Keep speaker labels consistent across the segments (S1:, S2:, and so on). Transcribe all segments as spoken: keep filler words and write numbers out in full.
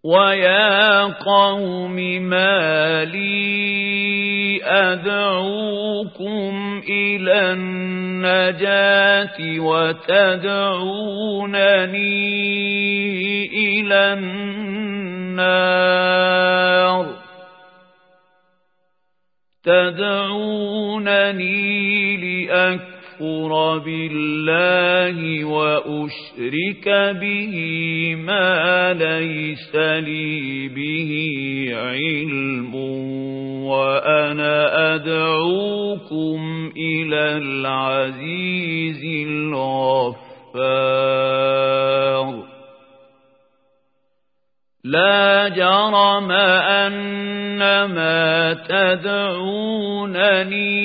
S1: وَيَا قَوْمِ مَا لِي أَدْعُوكُمْ إِلَى النَّجَاةِ وَتَدْعُونَنِي إِلَى النَّارِ تَدْعُونَنِي لِأَكْفُرَ بِاللَّهِ وَأُشْرِكَ بِهِ مَا لَيْسَ لِي بِهِ عِلْمٌ وَأَنَا أَدْعُوكُمْ إِلَى الْعَزِيزِ الْغَفَّارِ لا جرم أن ما تدعونني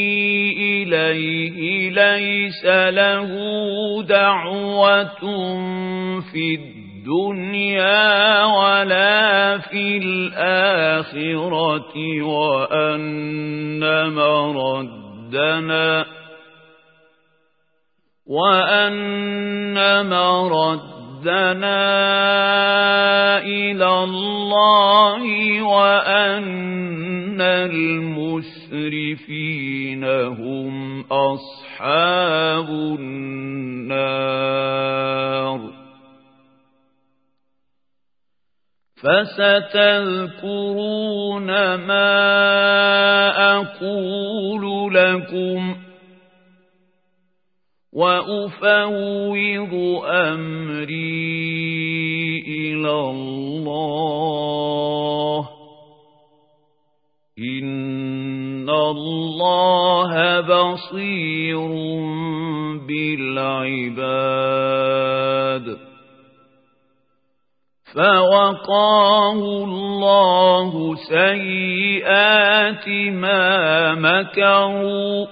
S1: إليه ليس له دعوة في الدنيا ولا في الآخرة وأن مردنا وأن مردنا إلى الله وأن المسرفين هم أصحاب النار فستذكرون ما أقول لكم وأفوض أمري إلى الله إن الله بصير بالعباد فوقاه الله سيئات ما مكروا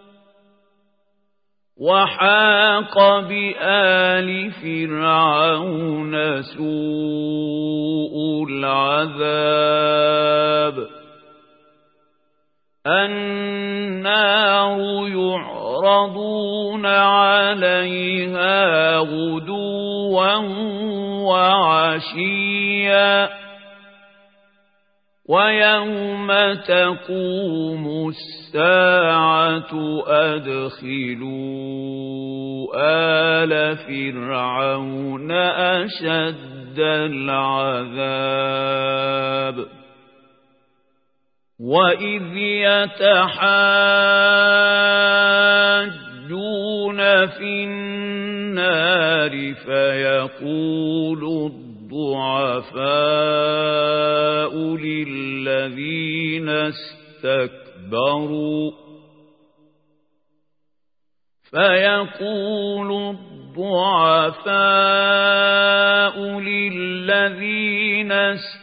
S1: وحاق بآل فرعون سوء العذاب النار يعرضون عليها غدوا وعشيا ويوم تقوم الساعة أدخلوا آل فرعون أشد العذاب وإذ يتحاجون في النار فيقول الضعفاء للذين استكبروا فيقول الضعفاء للذين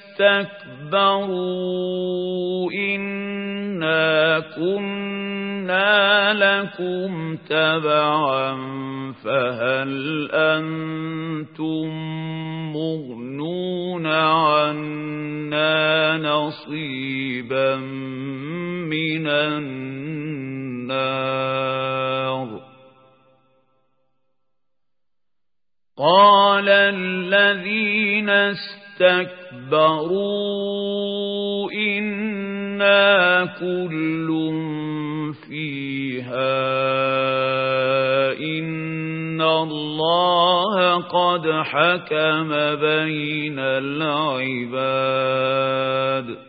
S1: استكبروا إنا كنا لكم تبعا فهل أنتم مغنون عنا نصيبا من النار قال الذين استكبروا إنا كل فيها إن الله قد حكم بين العباد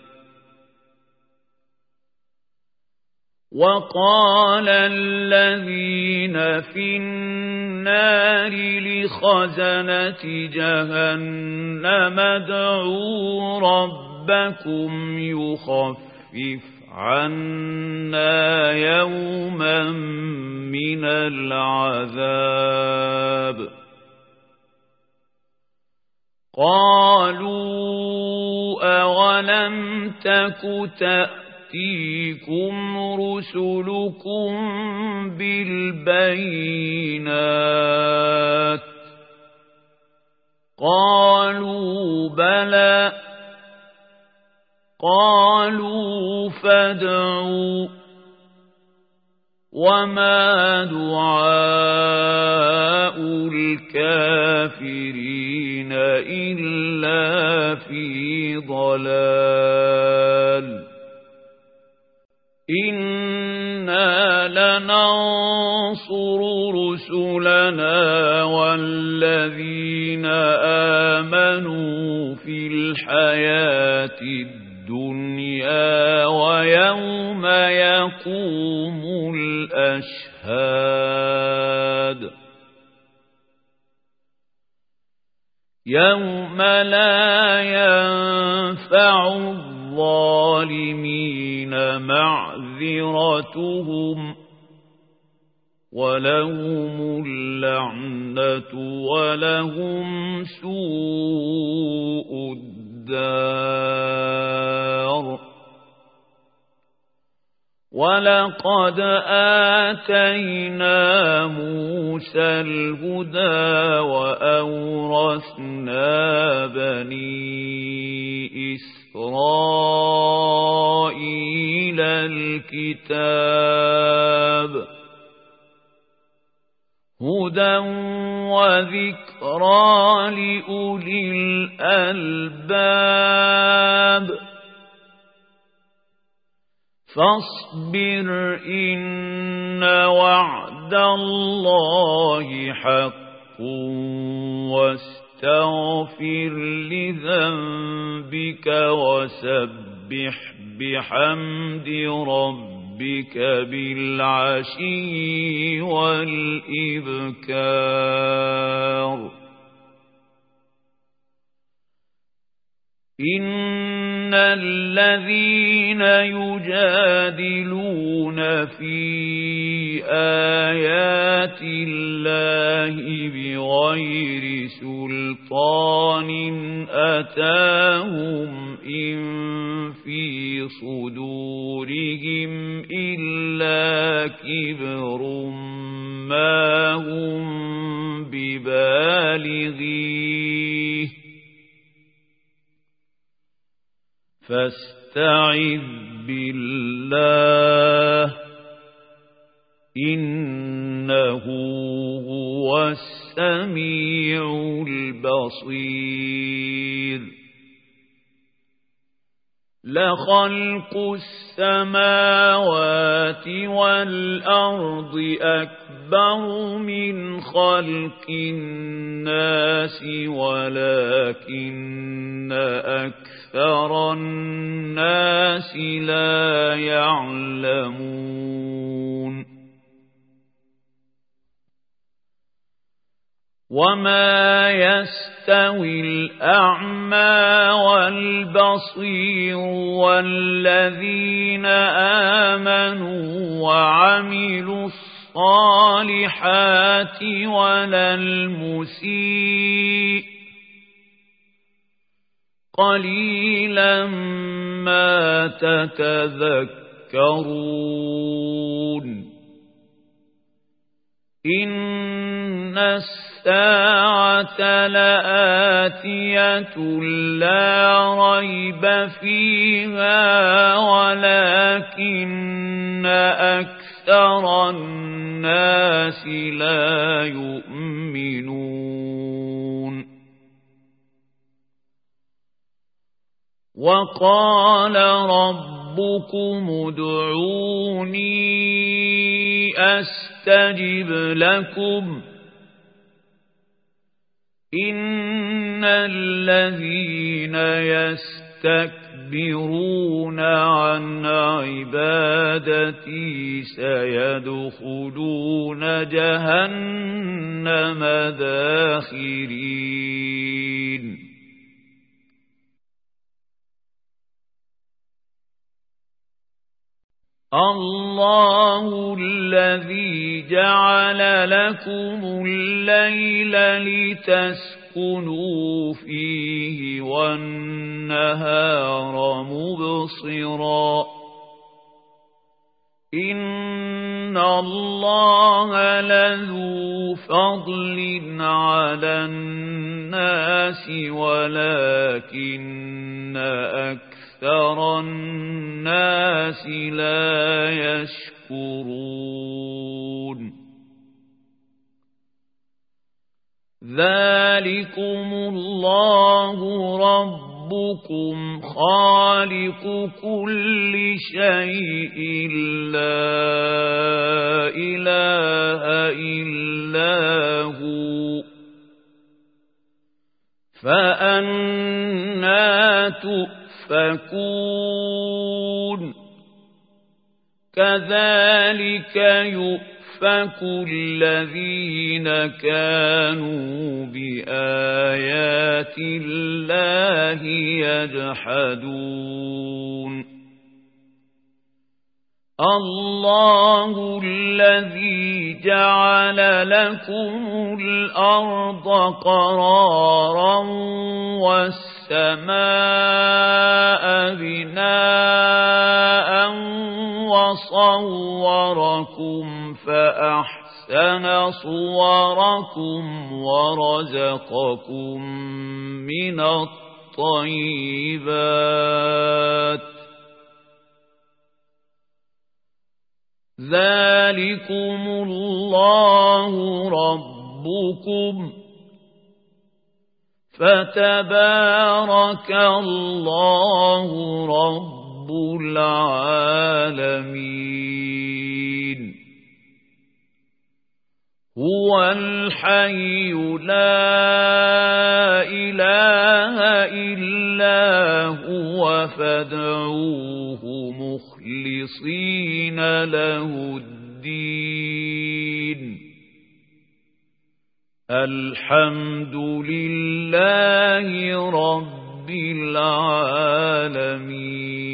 S1: وقال الذين في النار لخزنة جهنم ادعوا ربكم يخفف عنا يوما من العذاب قالوا أولم تك تأتيكم رسلكم بالبينات قالوا بلى قالوا فادعوا وما دعاء الكافرين إلا لفي ضلال إنا لننصر رسلنا والذين آمنوا في الحياة الدنيا ويوم يقوم الأشهاد يوم لا ينفع الظالمين معذرتهم ولهم اللعنة ولهم سوء الدار ولقد آتينا موسى الهدى وأورثنا بني إسرائيل الكتاب هدى وذكرى لأولي الألباب فاصبر إن وعد الله حق واستغفر لذنبك وسبح بحمد ربك بالعشي والإبكار إن الذين يجادلون في آيات الله بغير سلطان أتاهم إن في صدورهم إلا كبر ما هم ببالغيه فاستعذ بالله إنه هو السميع البصير لخلق السماوات والأرض أكبر من خلق الناس ولكن أكثر الناس لا يعلمون وما يستوي الأعمى والبصير والذين آمنوا وعملوا الصالحات ولا المسيء قليلا ما تتذكرون إن الساعة لآتية لا ريب فيها ولكن أكثر الناس لا يؤمنون وقال ربكم ادعوني أستجب لكم إن الذين يستكبرون عن عبادتي سيدخلون جهنم داخرين الله الذي جعل لكم الليل لتسكنوا فيه والنهار مبصرا إن الله لذو فضل على الناس ولكن أكثر أكثر الناس لا يشكرون ذلكم الله رب ربكم خالق كل شيء لا إله إلا هو فأنى تؤفكون كذلك يؤفك الذين كانوا بآيات الله يجحدون الله الذي جعل لكم الأرض قرارا والسماء بناء وصوركم فأحسن صوركم ورزقكم من الطيبات ذلكم الله ربكم فتبارك الله رب العالمين هو الحي لا إله إلا هو فادعوه مخلصين له الدين الحمد لله رب العالمين